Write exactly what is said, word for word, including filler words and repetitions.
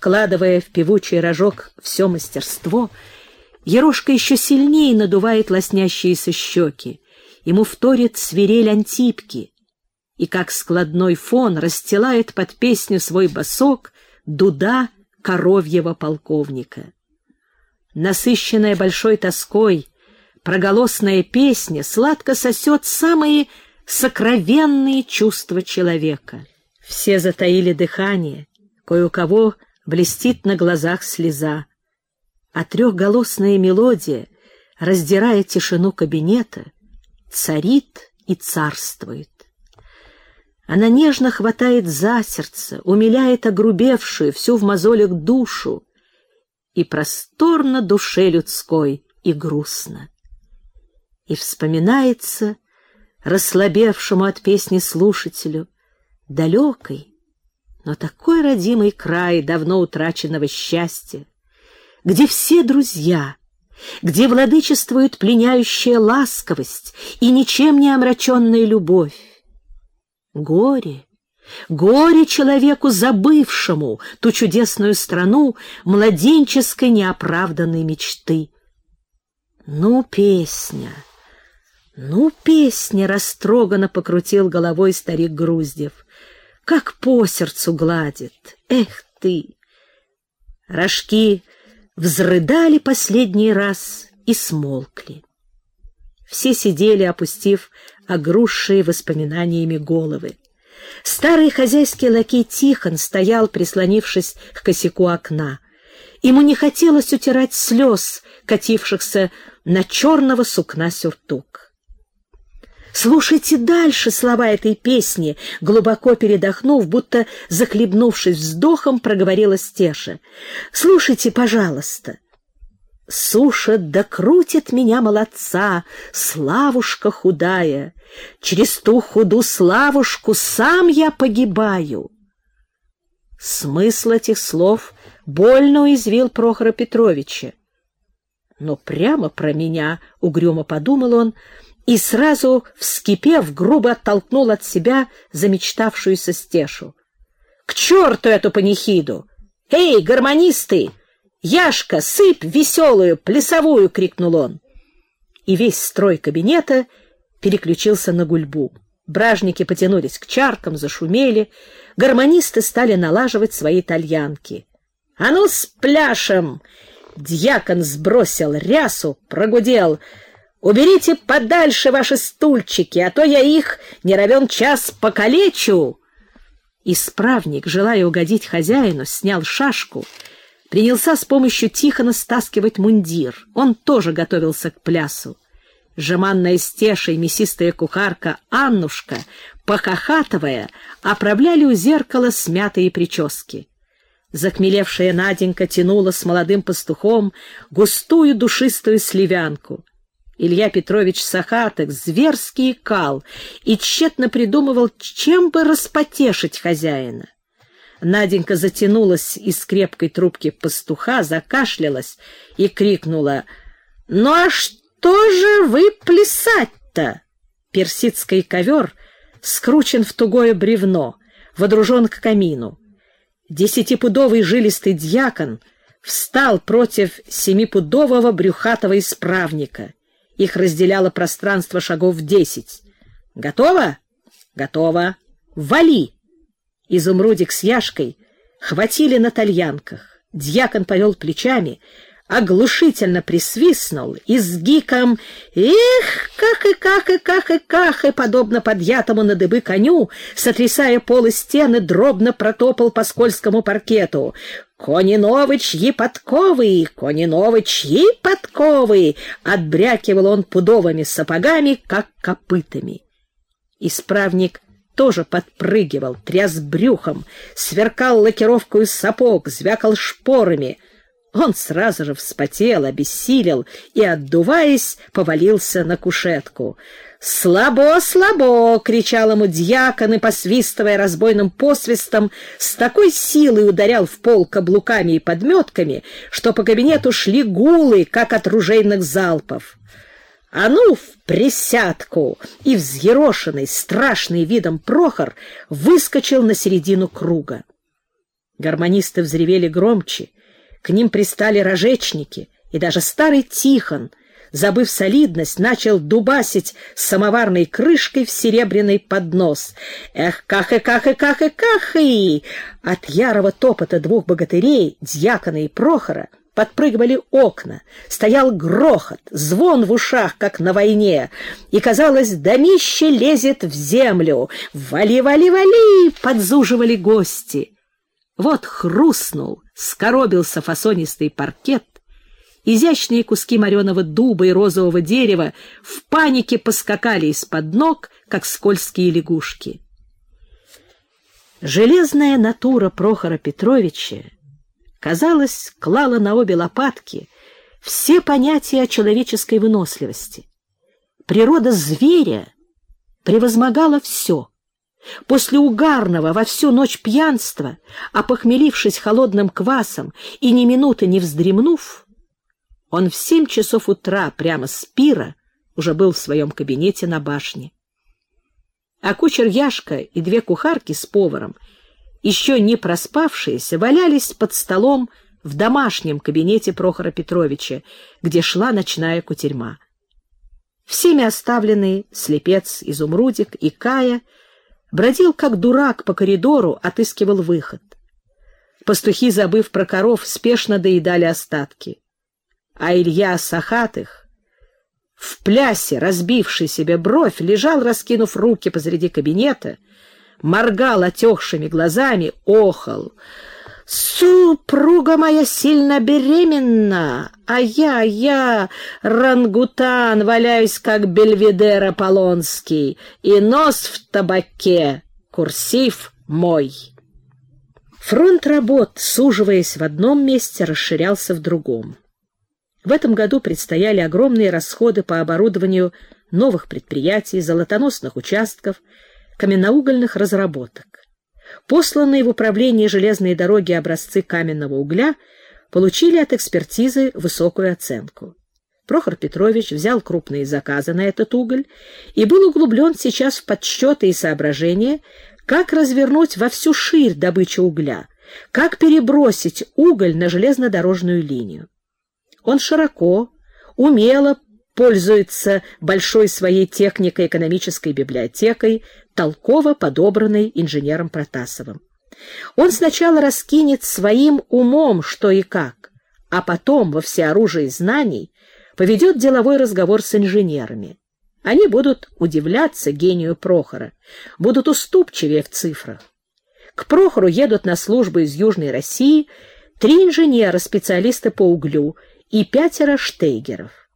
вкладывая в певучий рожок все мастерство, Ерошка еще сильнее надувает лоснящиеся щеки. Ему вторит свирель Антипки, и как складной фон расстилает под песню свой босок дуда коровьего полковника. Насыщенная большой тоской, проголосная песня сладко сосет самые сокровенные чувства человека. Все затаили дыхание, кое у кого блестит на глазах слеза, а трехголосная мелодия, раздирая тишину кабинета, царит и царствует. Она нежно хватает за сердце, умиляет огрубевшую, всю в мозолях душу, и просторно душе людской, и грустно. И вспоминается расслабевшему от песни слушателю далекий, но такой родимый край давно утраченного счастья, где все друзья, где владычествует пленяющая ласковость и ничем не омраченная любовь. Горе, горе человеку, забывшему ту чудесную страну младенческой неоправданной мечты. Ну, песня, ну, песня, растроганно покрутил головой старик Груздев. Как по сердцу гладит, эх ты! Рожки взрыдали последний раз и смолкли. Все сидели, опустив огрузшие воспоминаниями головы. Старый хозяйский лакей Тихон стоял, прислонившись к косяку окна. Ему не хотелось утирать слез, катившихся на черного сукна сюртук. «Слушайте дальше слова этой песни», — глубоко передохнув, будто захлебнувшись вздохом, проговорила Стеша. «Слушайте, пожалуйста». «Сушит да крутит меня молодца, славушка худая, через ту худу славушку сам я погибаю». Смысл этих слов больно уязвил Прохора Петровича. «Но прямо про меня», — угрюмо подумал он, и сразу, вскипев, грубо оттолкнул от себя замечтавшуюся Стешу. «К черту эту панихиду! Эй, гармонисты! Яшка, сыпь веселую, плясовую!» — крикнул он. И весь строй кабинета переключился на гульбу. Бражники потянулись к чаркам, зашумели. Гармонисты стали налаживать свои тальянки. «А ну, с пляшем!» Дьякон сбросил рясу, прогудел: «Уберите подальше ваши стульчики, а то я их не равен час покалечу!» Исправник, желая угодить хозяину, снял шашку, принялся с помощью Тихона стаскивать мундир. Он тоже готовился к плясу. Жеманная Стеша и мясистая кухарка Аннушка, похохатывая, оправляли у зеркала смятые прически. Захмелевшая Наденька тянула с молодым пастухом густую душистую сливянку. Илья Петрович Сахатых зверски икал и тщетно придумывал, чем бы распотешить хозяина. Наденька затянулась из крепкой трубки пастуха, закашлялась и крикнула: «Ну а что же вы плясать-то?» Персидский ковер скручен в тугое бревно, водружен к камину. Десятипудовый жилистый дьякон встал против семипудового брюхатого исправника. Их разделяло пространство шагов в десять. «Готово?» «Готово. Вали!» Изумрудик с Яшкой хватили на тальянках. Дьякон повел плечами, оглушительно присвистнул и с гиком «Эх, как и как и как и как!» и, подобно подъятому на дыбы коню, сотрясая пол и стены, дробно протопал по скользкому паркету. «Кони новы, чьи подковы! Кони новы, чьи подковы!» Отбрякивал он пудовыми сапогами, как копытами. Исправник тоже подпрыгивал, тряс брюхом, сверкал лакировкою сапог, звякал шпорами. Он сразу же вспотел, обессилел и, отдуваясь, повалился на кушетку. «Слабо, слабо!» — кричал ему дьякон и, посвистывая разбойным посвистом, с такой силой ударял в пол каблуками и подметками, что по кабинету шли гулы, как от ружейных залпов. «А ну, в присядку!» И взъерошенный, страшный видом Прохор выскочил на середину круга. Гармонисты взревели громче, к ним пристали рожечники, и даже старый Тихон, забыв солидность, начал дубасить самоварной крышкой в серебряный поднос. Эх, ках и ках и ках и ках и! От ярого топота двух богатырей, Дьякона и Прохора, подпрыгивали окна, стоял грохот, звон в ушах, как на войне, и, казалось, домище лезет в землю. «Вали, вали, вали!» — подзуживали гости. Вот хрустнул, скоробился фасонистый паркет, изящные куски мореного дуба и розового дерева в панике поскакали из-под ног, как скользкие лягушки. Железная натура Прохора Петровича, казалось, клала на обе лопатки все понятия о человеческой выносливости. Природа зверя превозмогала все. После угарного во всю ночь пьянства, опохмелившись холодным квасом и ни минуты не вздремнув, он в семь часов утра прямо с пира уже был в своем кабинете на башне. А кучер Яшка и две кухарки с поваром, еще не проспавшиеся, валялись под столом в домашнем кабинете Прохора Петровича, где шла ночная кутерьма. Всеми оставленный слепец Изумрудик и Кая бродил как дурак по коридору, отыскивал выход. Пастухи, забыв про коров, спешно доедали остатки. А Илья Сахатых, в плясе разбивший себе бровь, лежал, раскинув руки посреди кабинета, моргал отекшими глазами, охал. «Супруга моя сильно беременна, а я, я, рангутан, валяюсь, как Бельведер Аполлонский, и нос в табаке, курсив мой». Фронт работ, суживаясь в одном месте, расширялся в другом. В этом году предстояли огромные расходы по оборудованию новых предприятий, золотоносных участков, каменноугольных разработок. Посланные в управление железной дороги образцы каменного угля получили от экспертизы высокую оценку. Прохор Петрович взял крупные заказы на этот уголь и был углублен сейчас в подсчеты и соображения, как развернуть во всю ширь добычу угля, как перебросить уголь на железнодорожную линию. Он широко, умело пользуется большой своей технико-экономической библиотекой, толково подобранной инженером Протасовым. Он сначала раскинет своим умом что и как, а потом во всеоружии знаний поведет деловой разговор с инженерами. Они будут удивляться гению Прохора, будут уступчивее в цифрах. К Прохору едут на службу из Южной России три инженера, специалисты по углю, и пятеро штейгеров.